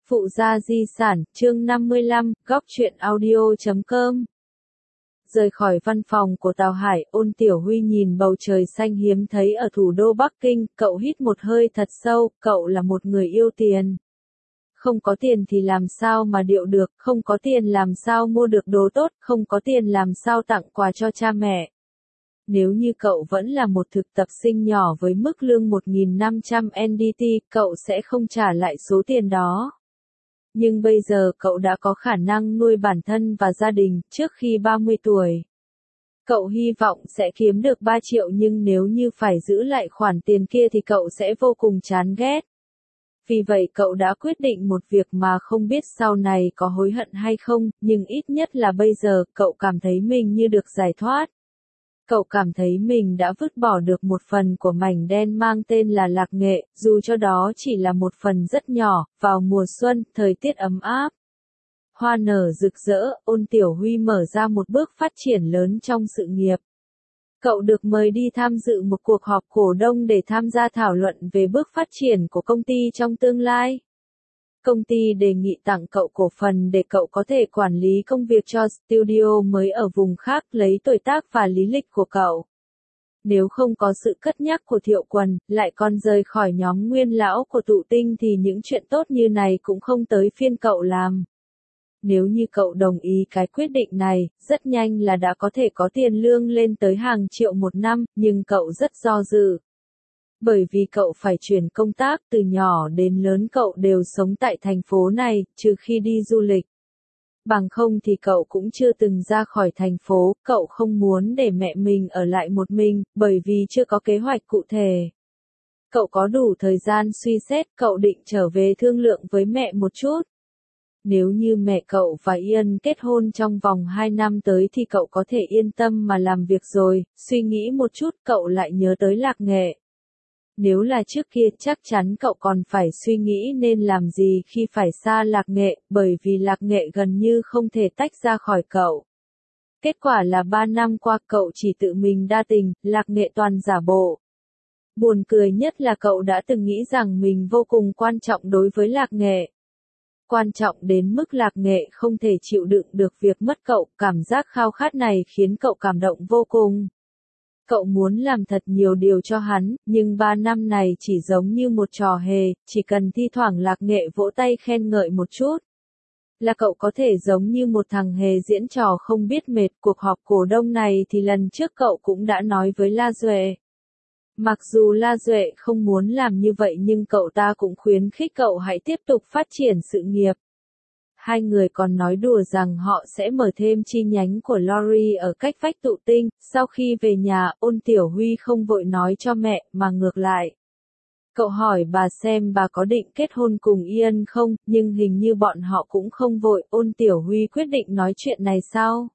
Phụ gia di sản, chương 55, góc truyện audio.com. Rời khỏi văn phòng của Tào Hải, Ôn Tiểu Huy nhìn bầu trời xanh hiếm thấy ở thủ đô Bắc Kinh, cậu hít một hơi thật sâu, cậu là một người yêu tiền. Không có tiền thì làm sao mà điệu được, không có tiền làm sao mua được đồ tốt, không có tiền làm sao tặng quà cho cha mẹ. Nếu như cậu vẫn là một thực tập sinh nhỏ với mức lương 1.500 NDT, cậu sẽ không trả lại số tiền đó. Nhưng bây giờ cậu đã có khả năng nuôi bản thân và gia đình trước khi 30 tuổi. Cậu hy vọng sẽ kiếm được 3 triệu nhưng nếu như phải giữ lại khoản tiền kia thì cậu sẽ vô cùng chán ghét. Vì vậy cậu đã quyết định một việc mà không biết sau này có hối hận hay không, nhưng ít nhất là bây giờ cậu cảm thấy mình như được giải thoát. Cậu cảm thấy mình đã vứt bỏ được một phần của mảnh đen mang tên là lạc nghệ, dù cho đó chỉ là một phần rất nhỏ. Vào mùa xuân, thời tiết ấm áp, hoa nở rực rỡ, Ôn Tiểu Huy mở ra một bước phát triển lớn trong sự nghiệp. Cậu được mời đi tham dự một cuộc họp cổ đông để tham gia thảo luận về bước phát triển của công ty trong tương lai. Công ty đề nghị tặng cậu cổ phần để cậu có thể quản lý công việc cho studio mới ở vùng khác, lấy tuổi tác và lý lịch của cậu. Nếu không có sự cất nhắc của Thiệu Quần, lại còn rời khỏi nhóm nguyên lão của Tụ Tinh thì những chuyện tốt như này cũng không tới phiên cậu làm. Nếu như cậu đồng ý cái quyết định này, rất nhanh là đã có thể có tiền lương lên tới hàng triệu một năm, nhưng cậu rất do dự. Bởi vì cậu phải chuyển công tác, từ nhỏ đến lớn cậu đều sống tại thành phố này, trừ khi đi du lịch. Bằng không thì cậu cũng chưa từng ra khỏi thành phố, cậu không muốn để mẹ mình ở lại một mình, bởi vì chưa có kế hoạch cụ thể. Cậu có đủ thời gian suy xét, cậu định trở về thương lượng với mẹ một chút. Nếu như mẹ cậu và Ian kết hôn trong vòng 2 năm tới thì cậu có thể yên tâm mà làm việc rồi, suy nghĩ một chút cậu lại nhớ tới lạc nghệ. Nếu là trước kia chắc chắn cậu còn phải suy nghĩ nên làm gì khi phải xa lạc nghệ, bởi vì lạc nghệ gần như không thể tách ra khỏi cậu. Kết quả là 3 năm qua cậu chỉ tự mình đa tình, lạc nghệ toàn giả bộ. Buồn cười nhất là cậu đã từng nghĩ rằng mình vô cùng quan trọng đối với lạc nghệ. Quan trọng đến mức lạc nghệ không thể chịu đựng được việc mất cậu, cảm giác khao khát này khiến cậu cảm động vô cùng. Cậu muốn làm thật nhiều điều cho hắn, nhưng 3 năm này chỉ giống như một trò hề, chỉ cần thi thoảng lạc nghệ vỗ tay khen ngợi một chút. Là cậu có thể giống như một thằng hề diễn trò không biết mệt. Cuộc họp cổ đông này thì lần trước cậu cũng đã nói với La Duệ. Mặc dù La Duệ không muốn làm như vậy nhưng cậu ta cũng khuyến khích cậu hãy tiếp tục phát triển sự nghiệp. Hai người còn nói đùa rằng họ sẽ mở thêm chi nhánh của Lori ở cách vách Tụ Tinh. Sau khi về nhà, Ôn Tiểu Huy không vội nói cho mẹ, mà ngược lại. Cậu hỏi bà xem bà có định kết hôn cùng Ian không, nhưng hình như bọn họ cũng không vội. Ôn Tiểu Huy quyết định nói chuyện này sau.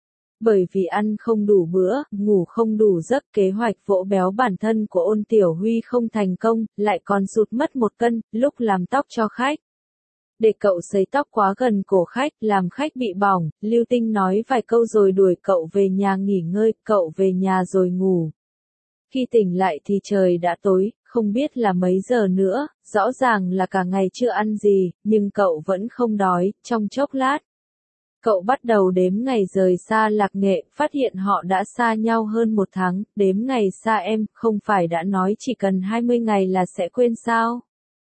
Bởi vì ăn không đủ bữa, ngủ không đủ giấc, kế hoạch vỗ béo bản thân của Ôn Tiểu Huy không thành công, lại còn sụt mất 1 cân, lúc làm tóc cho khách. Để cậu sấy tóc quá gần cổ khách, làm khách bị bỏng, Lưu Tinh nói vài câu rồi đuổi cậu về nhà nghỉ ngơi, cậu về nhà rồi ngủ. Khi tỉnh lại thì trời đã tối, không biết là mấy giờ nữa, rõ ràng là cả ngày chưa ăn gì, nhưng cậu vẫn không đói. Trong chốc lát, cậu bắt đầu đếm ngày rời xa lạc nghệ, phát hiện họ đã xa nhau hơn 1 tháng, đếm ngày xa em, không phải đã nói chỉ cần 20 ngày là sẽ quên sao?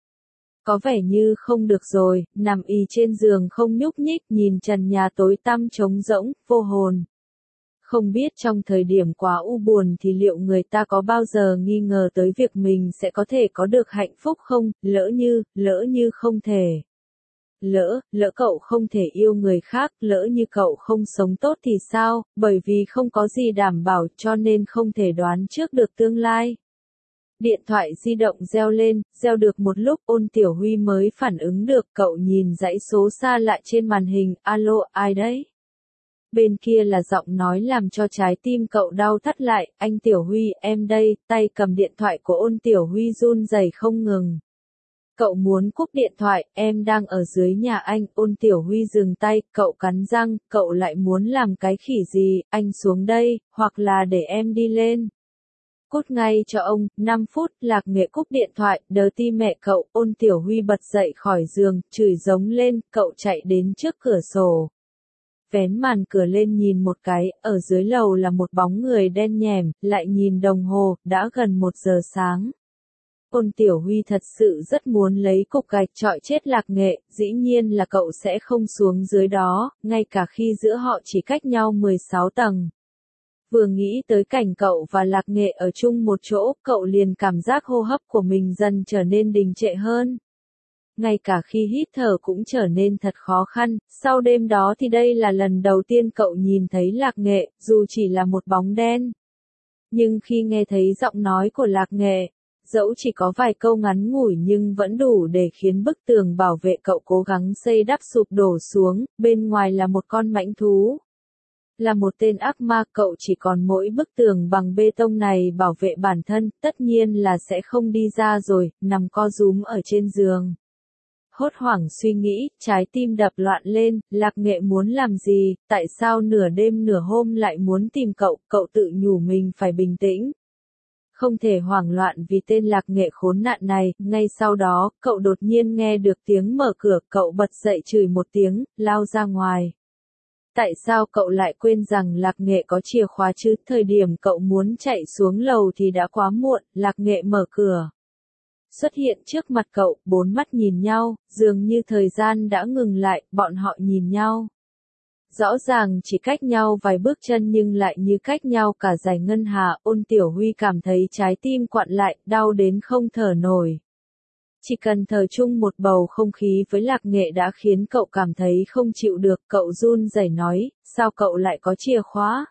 Có vẻ như không được rồi, nằm ì trên giường không nhúc nhích, nhìn trần nhà tối tăm trống rỗng, vô hồn. Không biết trong thời điểm quá u buồn thì liệu người ta có bao giờ nghi ngờ tới việc mình sẽ có thể có được hạnh phúc không, lỡ như không thể. Lỡ cậu không thể yêu người khác, lỡ như cậu không sống tốt thì sao, bởi vì không có gì đảm bảo cho nên không thể đoán trước được tương lai. Điện thoại di động reo lên, reo được một lúc Ôn Tiểu Huy mới phản ứng được, cậu nhìn dãy số xa lạ trên màn hình, alo, ai đấy? Bên kia là giọng nói làm cho trái tim cậu đau thắt lại, anh Tiểu Huy, em đây, tay cầm điện thoại của Ôn Tiểu Huy run rẩy không ngừng. Cậu muốn cúp điện thoại, em đang ở dưới nhà anh, Ôn Tiểu Huy dừng tay, cậu cắn răng, cậu lại muốn làm cái khỉ gì, anh xuống đây, hoặc là để em đi lên. Cút ngay cho ông, 5 phút, Lạc Nghệ cúp điện thoại, đớ ti mẹ cậu, Ôn Tiểu Huy bật dậy khỏi giường, chửi giống lên, cậu chạy đến trước cửa sổ. Vén màn cửa lên nhìn một cái, ở dưới lầu là một bóng người đen nhèm, lại nhìn đồng hồ, đã gần 1 giờ sáng. Ôn Tiểu Huy thật sự rất muốn lấy cục gạch chọi chết Lạc Nghệ, dĩ nhiên là cậu sẽ không xuống dưới đó, ngay cả khi giữa họ chỉ cách nhau 16 tầng. Vừa nghĩ tới cảnh cậu và Lạc Nghệ ở chung một chỗ, cậu liền cảm giác hô hấp của mình dần trở nên đình trệ hơn. Ngay cả khi hít thở cũng trở nên thật khó khăn, sau đêm đó thì đây là lần đầu tiên cậu nhìn thấy Lạc Nghệ, dù chỉ là một bóng đen. Nhưng khi nghe thấy giọng nói của Lạc Nghệ, dẫu chỉ có vài câu ngắn ngủi nhưng vẫn đủ để khiến bức tường bảo vệ cậu cố gắng xây đắp sụp đổ xuống, bên ngoài là một con mãnh thú. Là một tên ác ma, cậu chỉ còn mỗi bức tường bằng bê tông này bảo vệ bản thân, tất nhiên là sẽ không đi ra rồi, nằm co rúm ở trên giường. Hốt hoảng suy nghĩ, trái tim đập loạn lên, Lạc Nghệ muốn làm gì, tại sao nửa đêm nửa hôm lại muốn tìm cậu, cậu tự nhủ mình phải bình tĩnh. Không thể hoảng loạn vì tên Lạc Nghệ khốn nạn này, ngay sau đó, cậu đột nhiên nghe được tiếng mở cửa, cậu bật dậy chửi một tiếng, lao ra ngoài. Tại sao cậu lại quên rằng Lạc Nghệ có chìa khóa chứ, thời điểm cậu muốn chạy xuống lầu thì đã quá muộn, Lạc Nghệ mở cửa. Xuất hiện trước mặt cậu, 4 mắt nhìn nhau, dường như thời gian đã ngừng lại, bọn họ nhìn nhau. Rõ ràng chỉ cách nhau vài bước chân nhưng lại như cách nhau cả dải ngân hà, Ôn Tiểu Huy cảm thấy trái tim quặn lại, đau đến không thở nổi. Chỉ cần thở chung một bầu không khí với Lạc Nghệ đã khiến cậu cảm thấy không chịu được, cậu run rẩy nói, sao cậu lại có chìa khóa?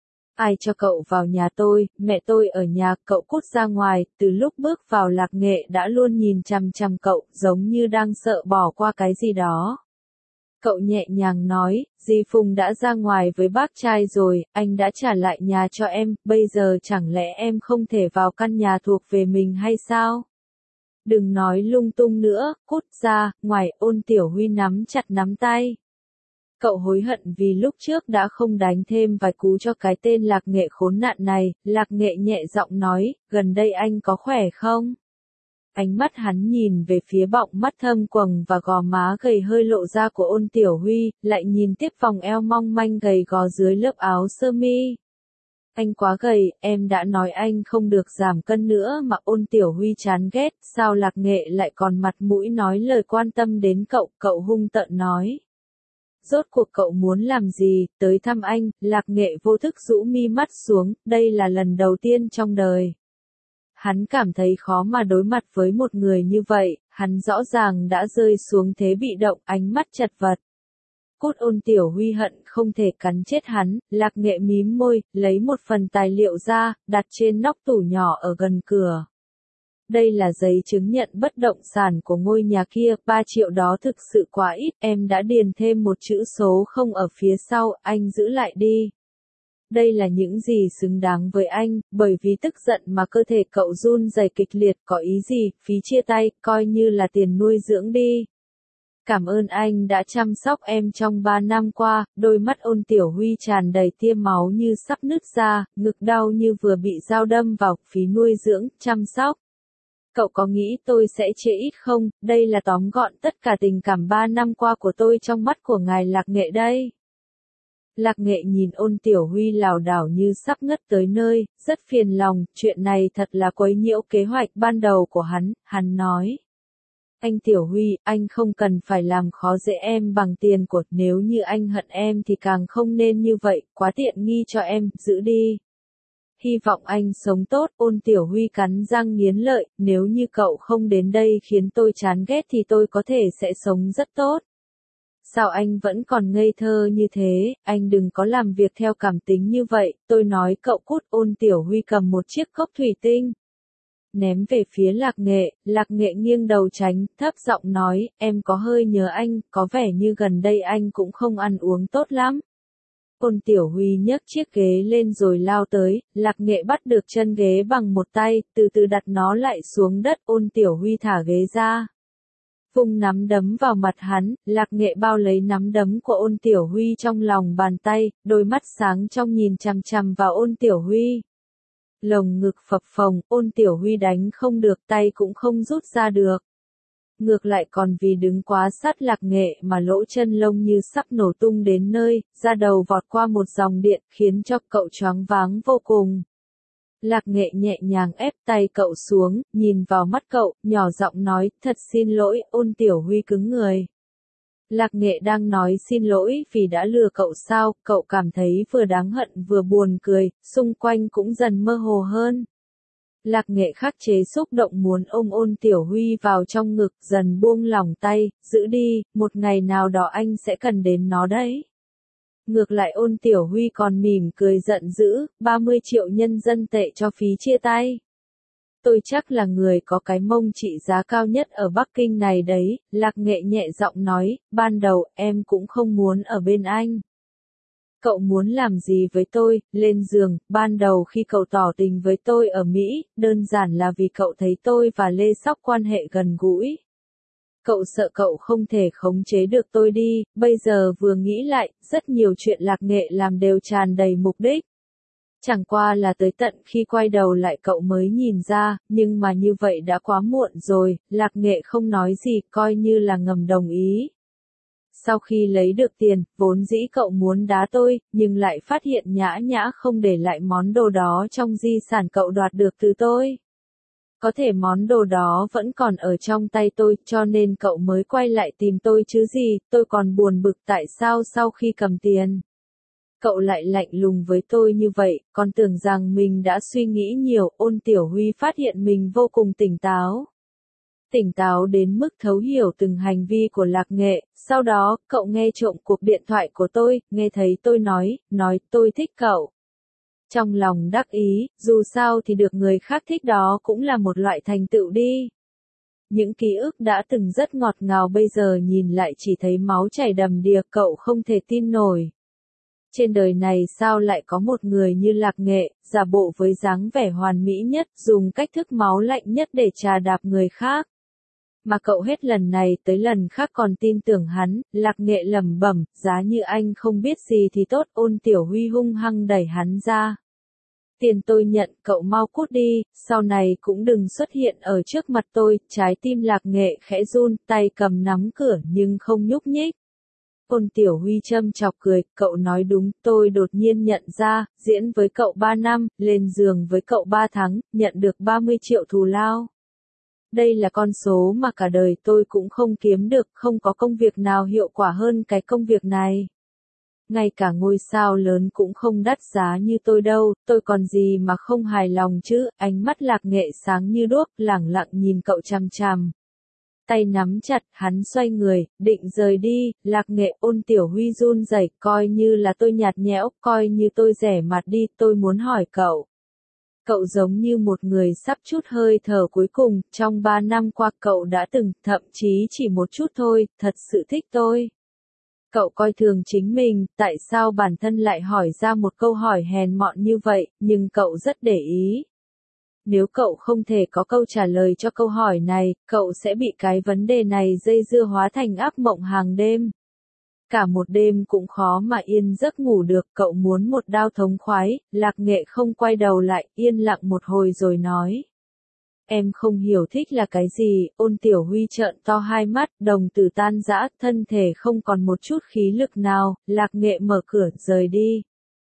Ai cho cậu vào nhà tôi, mẹ tôi ở nhà, cậu cút ra ngoài, từ lúc bước vào Lạc Nghệ đã luôn nhìn chằm chằm cậu, giống như đang sợ bỏ qua cái gì đó. Cậu nhẹ nhàng nói, dì Phùng đã ra ngoài với bác trai rồi, anh đã trả lại nhà cho em, bây giờ chẳng lẽ em không thể vào căn nhà thuộc về mình hay sao? Đừng nói lung tung nữa, cút ra, ngoài, Ôn Tiểu Huy nắm chặt nắm tay. Cậu hối hận vì lúc trước đã không đánh thêm vài cú cho cái tên Lạc Nghệ khốn nạn này, Lạc Nghệ nhẹ giọng nói, gần đây anh có khỏe không? Ánh mắt hắn nhìn về phía bọng mắt thâm quầng và gò má gầy hơi lộ ra của Ôn Tiểu Huy, lại nhìn tiếp vòng eo mong manh gầy gò dưới lớp áo sơ mi. Anh quá gầy, em đã nói anh không được giảm cân nữa mà. Ôn Tiểu Huy chán ghét, sao Lạc Nghệ lại còn mặt mũi nói lời quan tâm đến cậu, cậu hung tợn nói. Rốt cuộc cậu muốn làm gì, tới thăm anh, Lạc Nghệ vô thức rũ mi mắt xuống, đây là lần đầu tiên trong đời. Hắn cảm thấy khó mà đối mặt với một người như vậy, hắn rõ ràng đã rơi xuống thế bị động, ánh mắt chật vật. Cút, Ôn Tiểu Huy hận không thể cắn chết hắn, Lạc Nghệ mím môi, lấy một phần tài liệu ra, đặt trên nóc tủ nhỏ ở gần cửa. Đây là giấy chứng nhận bất động sản của ngôi nhà kia, 3 triệu đó thực sự quá ít, em đã điền thêm một chữ số không ở phía sau, anh giữ lại đi. Đây là những gì xứng đáng với anh, bởi vì tức giận mà cơ thể cậu run rẩy kịch liệt, có ý gì, phí chia tay, coi như là tiền nuôi dưỡng đi. Cảm ơn anh đã chăm sóc em trong 3 năm qua, đôi mắt Ôn Tiểu Huy tràn đầy tia máu như sắp nứt ra, ngực đau như vừa bị dao đâm vào, phí nuôi dưỡng, chăm sóc. Cậu có nghĩ tôi sẽ chê ít không, đây là tóm gọn tất cả tình cảm 3 năm qua của tôi trong mắt của ngài Lạc Nghệ đây. Lạc Nghệ nhìn Ôn Tiểu Huy lảo đảo như sắp ngất tới nơi, rất phiền lòng, chuyện này thật là quấy nhiễu kế hoạch ban đầu của hắn nói. Anh Tiểu Huy, anh không cần phải làm khó dễ em bằng tiền của, nếu như anh hận em thì càng không nên như vậy, quá tiện nghi cho em, giữ đi. Hy vọng anh sống tốt, Ôn Tiểu Huy cắn răng nghiến lợi, nếu như cậu không đến đây khiến tôi chán ghét thì tôi có thể sẽ sống rất tốt. Sao anh vẫn còn ngây thơ như thế, anh đừng có làm việc theo cảm tính như vậy, tôi nói cậu cút. Ôn Tiểu Huy cầm một chiếc cốc thủy tinh. Ném về phía Lạc Nghệ nghiêng đầu tránh, thấp giọng nói, em có hơi nhớ anh, có vẻ như gần đây anh cũng không ăn uống tốt lắm. Ôn Tiểu Huy nhấc chiếc ghế lên rồi lao tới, Lạc Nghệ bắt được chân ghế bằng một tay, từ từ đặt nó lại xuống đất. Ôn Tiểu Huy thả ghế ra. Vung nắm đấm vào mặt hắn, Lạc Nghệ bao lấy nắm đấm của Ôn Tiểu Huy trong lòng bàn tay, đôi mắt sáng trong nhìn chằm chằm vào Ôn Tiểu Huy. Lồng ngực phập phồng, Ôn Tiểu Huy đánh không được, tay cũng không rút ra được. Ngược lại còn vì đứng quá sát Lạc Nghệ mà lỗ chân lông như sắp nổ tung đến nơi, da đầu vọt qua một dòng điện, khiến cho cậu choáng váng vô cùng. Lạc Nghệ nhẹ nhàng ép tay cậu xuống, nhìn vào mắt cậu, nhỏ giọng nói, thật xin lỗi, Ôn Tiểu Huy cứng người. Lạc Nghệ đang nói xin lỗi vì đã lừa cậu sao, cậu cảm thấy vừa đáng hận vừa buồn cười, xung quanh cũng dần mơ hồ hơn. Lạc Nghệ khắc chế xúc động muốn ôm Ôn Tiểu Huy vào trong ngực, dần buông lỏng tay, giữ đi, một ngày nào đó anh sẽ cần đến nó đấy. Ngược lại Ôn Tiểu Huy còn mỉm cười giận dữ, 30 triệu nhân dân tệ cho phí chia tay. Tôi chắc là người có cái mông trị giá cao nhất ở Bắc Kinh này đấy, Lạc Nghệ nhẹ giọng nói, ban đầu em cũng không muốn ở bên anh. Cậu muốn làm gì với tôi, lên giường, ban đầu khi cậu tỏ tình với tôi ở Mỹ, đơn giản là vì cậu thấy tôi và Lê Sóc quan hệ gần gũi. Cậu sợ cậu không thể khống chế được tôi đi, bây giờ vừa nghĩ lại, rất nhiều chuyện Lạc Nghệ làm đều tràn đầy mục đích. Chẳng qua là tới tận khi quay đầu lại cậu mới nhìn ra, nhưng mà như vậy đã quá muộn rồi, Lạc Nghệ không nói gì, coi như là ngầm đồng ý. Sau khi lấy được tiền, vốn dĩ cậu muốn đá tôi, nhưng lại phát hiện Nhã Nhã không để lại món đồ đó trong di sản cậu đoạt được từ tôi. Có thể món đồ đó vẫn còn ở trong tay tôi, cho nên cậu mới quay lại tìm tôi chứ gì, tôi còn buồn bực tại sao sau khi cầm tiền. Cậu lại lạnh lùng với tôi như vậy, còn tưởng rằng mình đã suy nghĩ nhiều, Ôn Tiểu Huy phát hiện mình vô cùng tỉnh táo. Tỉnh táo đến mức thấu hiểu từng hành vi của Lạc Nghệ, sau đó, cậu nghe trộm cuộc điện thoại của tôi, nghe thấy tôi nói tôi thích cậu. Trong lòng đắc ý, dù sao thì được người khác thích đó cũng là một loại thành tựu đi. Những ký ức đã từng rất ngọt ngào bây giờ nhìn lại chỉ thấy máu chảy đầm đìa, cậu không thể tin nổi. Trên đời này sao lại có một người như Lạc Nghệ, giả bộ với dáng vẻ hoàn mỹ nhất, dùng cách thức máu lạnh nhất để trà đạp người khác. Mà cậu hết lần này tới lần khác còn tin tưởng hắn, Lạc Nghệ lẩm bẩm, giá như anh không biết gì thì tốt, Ôn Tiểu Huy hung hăng đẩy hắn ra. Tiền tôi nhận, cậu mau cút đi, sau này cũng đừng xuất hiện ở trước mặt tôi, trái tim Lạc Nghệ khẽ run, tay cầm nắm cửa nhưng không nhúc nhích. Ôn Tiểu Huy châm chọc cười, cậu nói đúng, tôi đột nhiên nhận ra, diễn với cậu 3 năm, lên giường với cậu 3 tháng, nhận được 30 triệu thù lao. Đây là con số mà cả đời tôi cũng không kiếm được, không có công việc nào hiệu quả hơn cái công việc này. Ngay cả ngôi sao lớn cũng không đắt giá như tôi đâu, tôi còn gì mà không hài lòng chứ, ánh mắt Lạc Nghệ sáng như đuốc, lẳng lặng nhìn cậu chằm chằm. Tay nắm chặt, hắn xoay người, định rời đi, Lạc Nghệ. Ôn Tiểu Huy run rẩy, coi như là tôi nhạt nhẽo, coi như tôi rẻ mặt đi, tôi muốn hỏi cậu. Cậu giống như một người sắp chút hơi thở cuối cùng, trong 3 năm qua cậu đã từng, thậm chí chỉ một chút thôi, thật sự thích tôi. Cậu coi thường chính mình, tại sao bản thân lại hỏi ra một câu hỏi hèn mọn như vậy, nhưng cậu rất để ý. Nếu cậu không thể có câu trả lời cho câu hỏi này, cậu sẽ bị cái vấn đề này dây dưa hóa thành ác mộng hàng đêm. Cả một đêm cũng khó mà yên giấc ngủ được, cậu muốn một đao thống khoái, Lạc Nghệ không quay đầu lại, yên lặng một hồi rồi nói. Em không hiểu thích là cái gì, Ôn Tiểu Huy trợn to hai mắt, đồng tử tan rã, thân thể không còn một chút khí lực nào, Lạc Nghệ mở cửa, rời đi.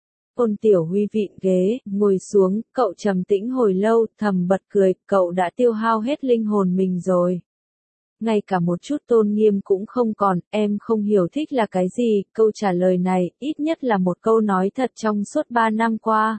Ôn Tiểu Huy vịn ghế, ngồi xuống, cậu trầm tĩnh hồi lâu, thầm bật cười, cậu đã tiêu hao hết linh hồn mình rồi. Ngay cả một chút tôn nghiêm cũng không còn, em không hiểu thích là cái gì, câu trả lời này, ít nhất là một câu nói thật trong suốt 3 năm qua.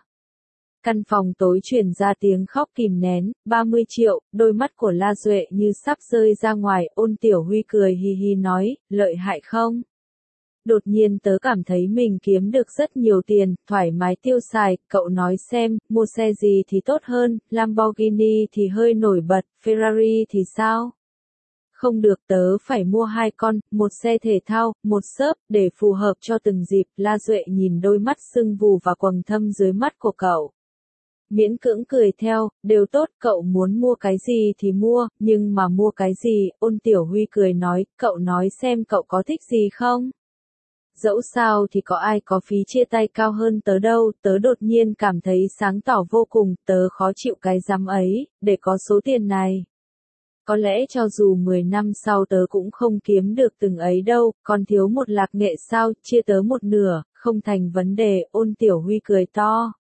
Căn phòng tối truyền ra tiếng khóc kìm nén, 30 triệu, đôi mắt của La Duệ như sắp rơi ra ngoài, Ôn Tiểu Huy cười hì hì nói, lợi hại không? Đột nhiên tớ cảm thấy mình kiếm được rất nhiều tiền, thoải mái tiêu xài, cậu nói xem, mua xe gì thì tốt hơn, Lamborghini thì hơi nổi bật, Ferrari thì sao? Không được, tớ phải mua 2 con, một xe thể thao, một xớp, để phù hợp cho từng dịp, La Duệ nhìn đôi mắt sưng vù và quầng thâm dưới mắt của cậu. Miễn cưỡng cười theo, đều tốt, cậu muốn mua cái gì thì mua, nhưng mà mua cái gì, Ôn Tiểu Huy cười nói, cậu nói xem cậu có thích gì không? dẫu sao thì có ai có phí chia tay cao hơn tớ đâu, tớ đột nhiên cảm thấy sáng tỏ vô cùng, tớ khó chịu cái dám ấy, để có số tiền này. Có lẽ cho dù 10 năm sau tớ cũng không kiếm được từng ấy đâu, còn thiếu một lạc nghệ sao, chia tớ một nửa, không thành vấn đề, Ôn Tiểu Huy cười to.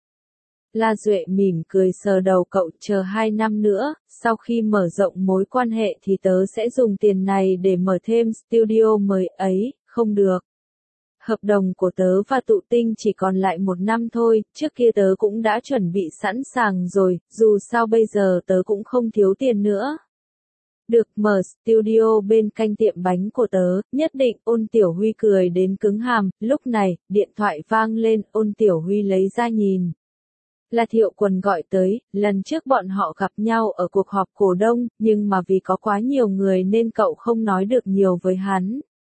La Duệ mỉm cười sờ đầu cậu, chờ 2 năm nữa, sau khi mở rộng mối quan hệ thì tớ sẽ dùng tiền này để mở thêm studio mới ấy, không được. Hợp đồng của tớ và Tụ Tinh chỉ còn lại 1 năm thôi, trước kia tớ cũng đã chuẩn bị sẵn sàng rồi, dù sao bây giờ tớ cũng không thiếu tiền nữa. Được, mở studio bên cạnh tiệm bánh của tớ, nhất định, Ôn Tiểu Huy cười đến cứng hàm, lúc này, điện thoại vang lên, Ôn Tiểu Huy lấy ra nhìn. Là Thiệu Quần gọi tới, lần trước bọn họ gặp nhau ở cuộc họp cổ đông, nhưng mà vì có quá nhiều người nên cậu không nói được nhiều với hắn.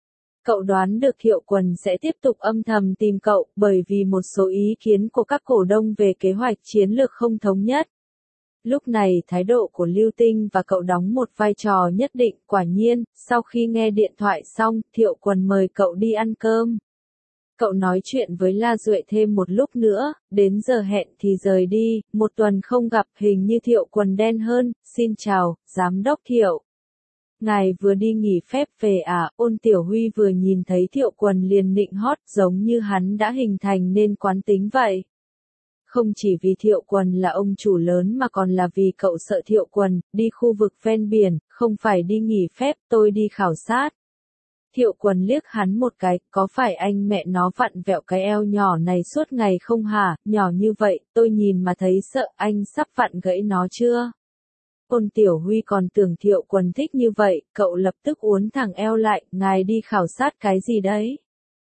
Cậu đoán được Thiệu Quần sẽ tiếp tục âm thầm tìm cậu, bởi vì một số ý kiến của các cổ đông về kế hoạch chiến lược không thống nhất. Lúc này thái độ của Lưu Tinh và cậu đóng một vai trò nhất định, quả nhiên, sau khi nghe điện thoại xong, Thiệu Quần mời cậu đi ăn cơm. Cậu nói chuyện với La Duệ thêm một lúc nữa, đến giờ hẹn thì rời đi, 1 tuần không gặp, hình như Thiệu Quần đen hơn, xin chào, Giám đốc Thiệu. Ngài vừa đi nghỉ phép về à, Ôn Tiểu Huy vừa nhìn thấy Thiệu Quần liền nịnh hót, giống như hắn đã hình thành nên quán tính vậy. Không chỉ vì Thiệu Quần là ông chủ lớn mà còn là vì cậu sợ Thiệu Quần, đi khu vực ven biển, không phải đi nghỉ phép, tôi đi khảo sát. Thiệu Quần liếc hắn một cái, có phải anh mẹ nó vặn vẹo cái eo nhỏ này suốt ngày không hả, nhỏ như vậy, tôi nhìn mà thấy sợ, anh sắp vặn gãy nó chưa? Ôn Tiểu Huy còn tưởng Thiệu Quần thích như vậy, cậu lập tức uốn thẳng eo lại, ngài đi khảo sát cái gì đấy?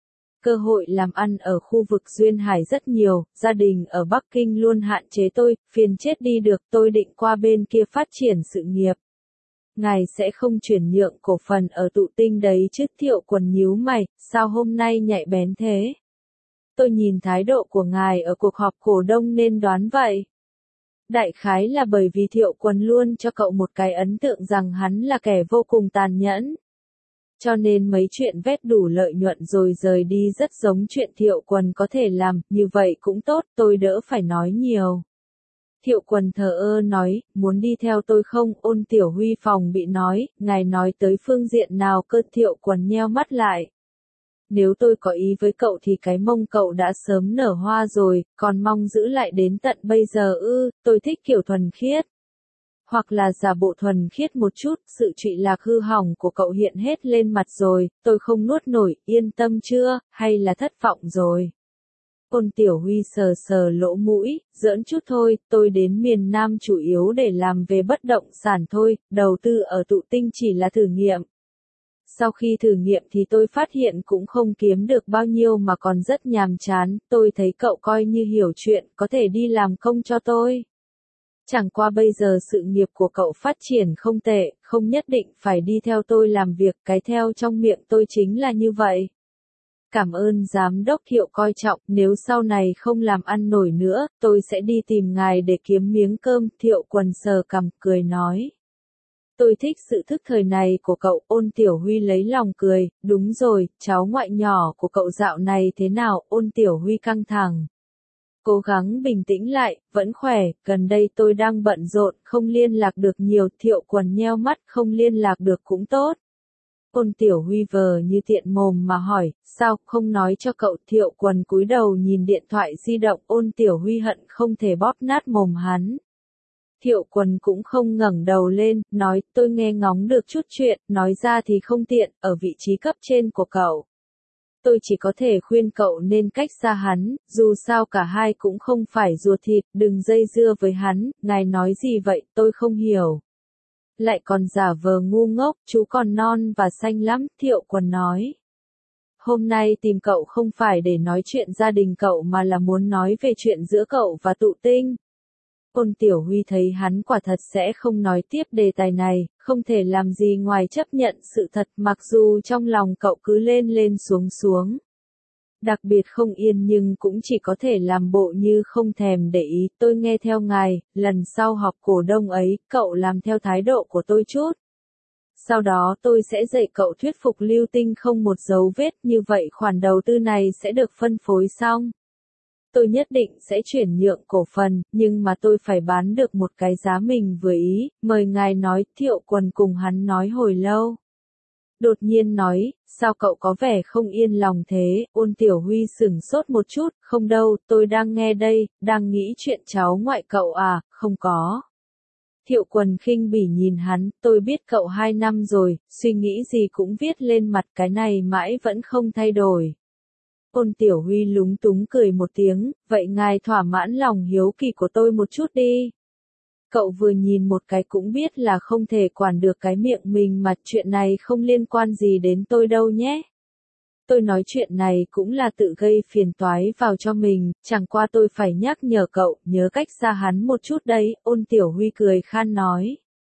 Cơ hội làm ăn ở khu vực Duyên Hải rất nhiều, gia đình ở Bắc Kinh luôn hạn chế tôi, phiền chết đi được, tôi định qua bên kia phát triển sự nghiệp. Ngài sẽ không chuyển nhượng cổ phần ở Tụ Tinh đấy chứ? Thiệu Quần nhíu mày, sao hôm nay nhạy bén thế? Tôi nhìn thái độ của ngài ở cuộc họp cổ đông nên đoán vậy. Đại khái là bởi vì Thiệu Quần luôn cho cậu một cái ấn tượng rằng hắn là kẻ vô cùng tàn nhẫn. Cho nên mấy chuyện vét đủ lợi nhuận rồi rời đi rất giống chuyện Thiệu Quần có thể làm, như vậy cũng tốt, tôi đỡ phải nói nhiều. Thiệu Quần thờ ơ nói, muốn đi theo tôi không? Ôn Tiểu Huy phòng bị nói, ngài nói tới phương diện nào cơ? Thiệu Quần nheo mắt lại. Nếu tôi có ý với cậu thì cái mông cậu đã sớm nở hoa rồi, còn mong giữ lại đến tận bây giờ ư? Tôi thích kiểu thuần khiết. Hoặc là giả bộ thuần khiết một chút, sự trụy lạc hư hỏng của cậu hiện hết lên mặt rồi, tôi không nuốt nổi, yên tâm chưa, hay là thất vọng rồi? Ôn Tiểu Huy sờ sờ lỗ mũi, giỡn chút thôi, tôi đến miền Nam chủ yếu để làm về bất động sản thôi, đầu tư ở Tụ Tinh chỉ là thử nghiệm. Sau khi thử nghiệm thì tôi phát hiện cũng không kiếm được bao nhiêu mà còn rất nhàm chán, tôi thấy cậu coi như hiểu chuyện, có thể đi làm công cho tôi. Chẳng qua bây giờ sự nghiệp của cậu phát triển không tệ, không nhất định phải đi theo tôi làm việc, cái theo trong miệng tôi chính là như vậy. Cảm ơn Giám đốc Thiệu coi trọng, nếu sau này không làm ăn nổi nữa, tôi sẽ đi tìm ngài để kiếm miếng cơm. Thiệu Quần sờ cằm, cười nói. Tôi thích sự thức thời này của cậu. Ôn Tiểu Huy lấy lòng cười, đúng rồi, cháu ngoại nhỏ của cậu dạo này thế nào? Ôn Tiểu Huy căng thẳng. Cố gắng bình tĩnh lại, vẫn khỏe, gần đây tôi đang bận rộn, không liên lạc được nhiều. Thiệu Quần nheo mắt, không liên lạc được cũng tốt. Ôn Tiểu Huy vờ như tiện mồm mà hỏi, sao, không nói cho cậu? Thiệu Quần cúi đầu nhìn điện thoại di động, Ôn Tiểu Huy hận không thể bóp nát mồm hắn. Thiệu Quần cũng không ngẩng đầu lên, nói, tôi nghe ngóng được chút chuyện, nói ra thì không tiện, ở vị trí cấp trên của cậu. Tôi chỉ có thể khuyên cậu nên cách xa hắn, dù sao cả hai cũng không phải ruột thịt, đừng dây dưa với hắn, ngài nói gì vậy, tôi không hiểu. Lại còn giả vờ ngu ngốc, chú còn non và xanh lắm, Thiệu Quần nói. Hôm nay tìm cậu không phải để nói chuyện gia đình cậu mà là muốn nói về chuyện giữa cậu và Tụ Tinh. Ôn Tiểu Huy thấy hắn quả thật sẽ không nói tiếp đề tài này, không thể làm gì ngoài chấp nhận sự thật mặc dù trong lòng cậu cứ lên lên xuống xuống. Đặc biệt không yên nhưng cũng chỉ có thể làm bộ như không thèm để ý, tôi nghe theo ngài, lần sau họp cổ đông ấy, cậu làm theo thái độ của tôi chút. Sau đó tôi sẽ dạy cậu thuyết phục Lưu Tinh không một dấu vết, như vậy khoản đầu tư này sẽ được phân phối xong. Tôi nhất định sẽ chuyển nhượng cổ phần, nhưng mà tôi phải bán được một cái giá mình vừa ý, mời ngài nói. Thiệu Quần cùng hắn nói hồi lâu. Đột nhiên nói, sao cậu có vẻ không yên lòng thế? Ôn Tiểu Huy sửng sốt một chút, không đâu, tôi đang nghe đây, đang nghĩ chuyện cháu ngoại cậu à, không có. Thiệu Quần khinh bỉ nhìn hắn, tôi biết cậu 2 năm rồi, suy nghĩ gì cũng viết lên mặt, cái này mãi vẫn không thay đổi. Ôn Tiểu Huy lúng túng cười một tiếng, vậy ngài thỏa mãn lòng hiếu kỳ của tôi một chút đi. Cậu vừa nhìn một cái cũng biết là không thể quản được cái miệng mình mà, chuyện này không liên quan gì đến tôi đâu nhé. Tôi nói chuyện này cũng là tự gây phiền toái vào cho mình, chẳng qua tôi phải nhắc nhở cậu, nhớ cách xa hắn một chút đấy. Ôn Tiểu Huy cười khan nói.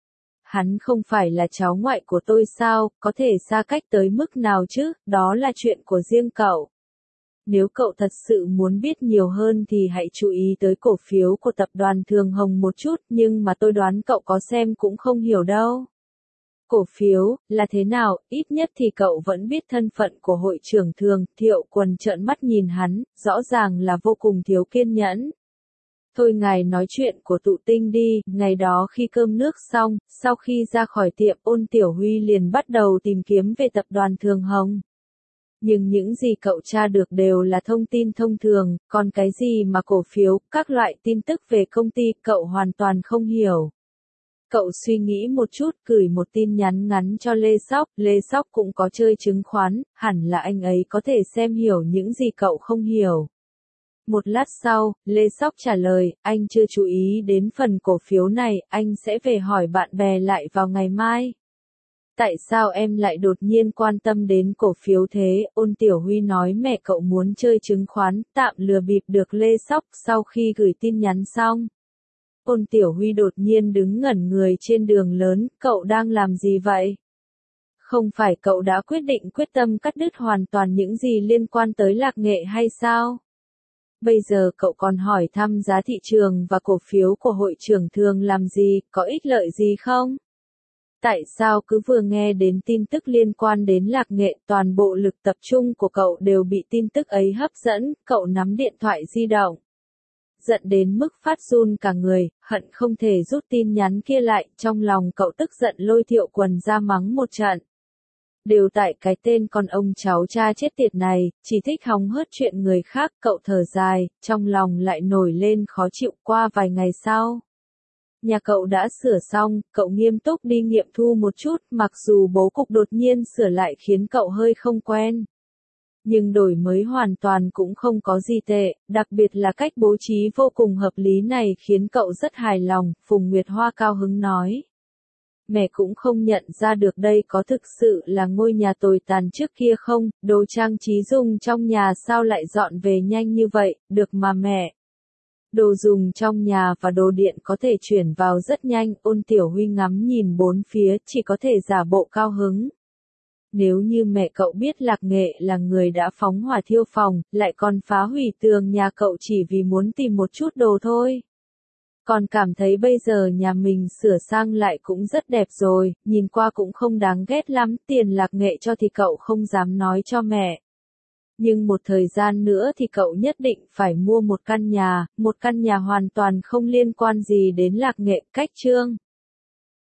Hắn không phải là cháu ngoại của tôi sao, có thể xa cách tới mức nào chứ, đó là chuyện của riêng cậu. Nếu cậu thật sự muốn biết nhiều hơn thì hãy chú ý tới cổ phiếu của tập đoàn Thường Hồng một chút, nhưng mà tôi đoán cậu có xem cũng không hiểu đâu. Cổ phiếu, là thế nào, ít nhất thì cậu vẫn biết thân phận của hội trưởng Thường. Thiệu Quần trợn mắt nhìn hắn, rõ ràng là vô cùng thiếu kiên nhẫn. Thôi ngài nói chuyện của Tụ Tinh đi. Ngày đó khi cơm nước xong, sau khi ra khỏi tiệm, Ôn Tiểu Huy liền bắt đầu tìm kiếm về tập đoàn Thường Hồng. Nhưng những gì cậu tra được đều là thông tin thông thường, còn cái gì mà cổ phiếu, các loại tin tức về công ty, cậu hoàn toàn không hiểu. Cậu suy nghĩ một chút, gửi một tin nhắn ngắn cho Lê Sóc. Lê Sóc cũng có chơi chứng khoán, hẳn là anh ấy có thể xem hiểu những gì cậu không hiểu. Một lát sau, Lê Sóc trả lời, anh chưa chú ý đến phần cổ phiếu này, anh sẽ về hỏi bạn bè lại vào ngày mai. Tại sao em lại đột nhiên quan tâm đến cổ phiếu thế? Ôn Tiểu Huy nói mẹ cậu muốn chơi chứng khoán, tạm lừa bịp được Lê Sóc. Sau khi gửi tin nhắn xong, Ôn Tiểu Huy đột nhiên đứng ngẩn người trên đường lớn, cậu đang làm gì vậy? Không phải cậu đã quyết tâm cắt đứt hoàn toàn những gì liên quan tới Lạc Nghệ hay sao? Bây giờ cậu còn hỏi thăm giá thị trường và cổ phiếu của hội trưởng Thường làm gì, có ích lợi gì không? Tại sao cứ vừa nghe đến tin tức liên quan đến Lạc Nghệ, toàn bộ lực tập trung của cậu đều bị tin tức ấy hấp dẫn, cậu nắm điện thoại di động. Giận đến mức phát run cả người, hận không thể rút tin nhắn kia lại, trong lòng cậu tức giận lôi Thiệu Quần ra mắng một trận. Đều tại cái tên con ông cháu cha chết tiệt này, chỉ thích hóng hớt chuyện người khác. Cậu thở dài, trong lòng lại nổi lên khó chịu. Qua vài ngày sau, nhà cậu đã sửa xong, cậu nghiêm túc đi nghiệm thu một chút, mặc dù bố cục đột nhiên sửa lại khiến cậu hơi không quen. Nhưng đổi mới hoàn toàn cũng không có gì tệ, đặc biệt là cách bố trí vô cùng hợp lý này khiến cậu rất hài lòng. Phùng Nguyệt Hoa cao hứng nói. Mẹ cũng không nhận ra được đây có thực sự là ngôi nhà tồi tàn trước kia không, đồ trang trí dùng trong nhà sao lại dọn về nhanh như vậy, được mà mẹ. Đồ dùng trong nhà và đồ điện có thể chuyển vào rất nhanh. Ôn Tiểu Huy ngắm nhìn bốn phía, chỉ có thể giả bộ cao hứng. Nếu như mẹ cậu biết Lạc Nghệ là người đã phóng hỏa thiêu phòng, lại còn phá hủy tường nhà cậu chỉ vì muốn tìm một chút đồ thôi. Còn cảm thấy bây giờ nhà mình sửa sang lại cũng rất đẹp rồi, nhìn qua cũng không đáng ghét lắm, tiền Lạc Nghệ cho thì cậu không dám nói cho mẹ. Nhưng một thời gian nữa thì cậu nhất định phải mua một căn nhà hoàn toàn không liên quan gì đến Lạc Nghệ. Cách chương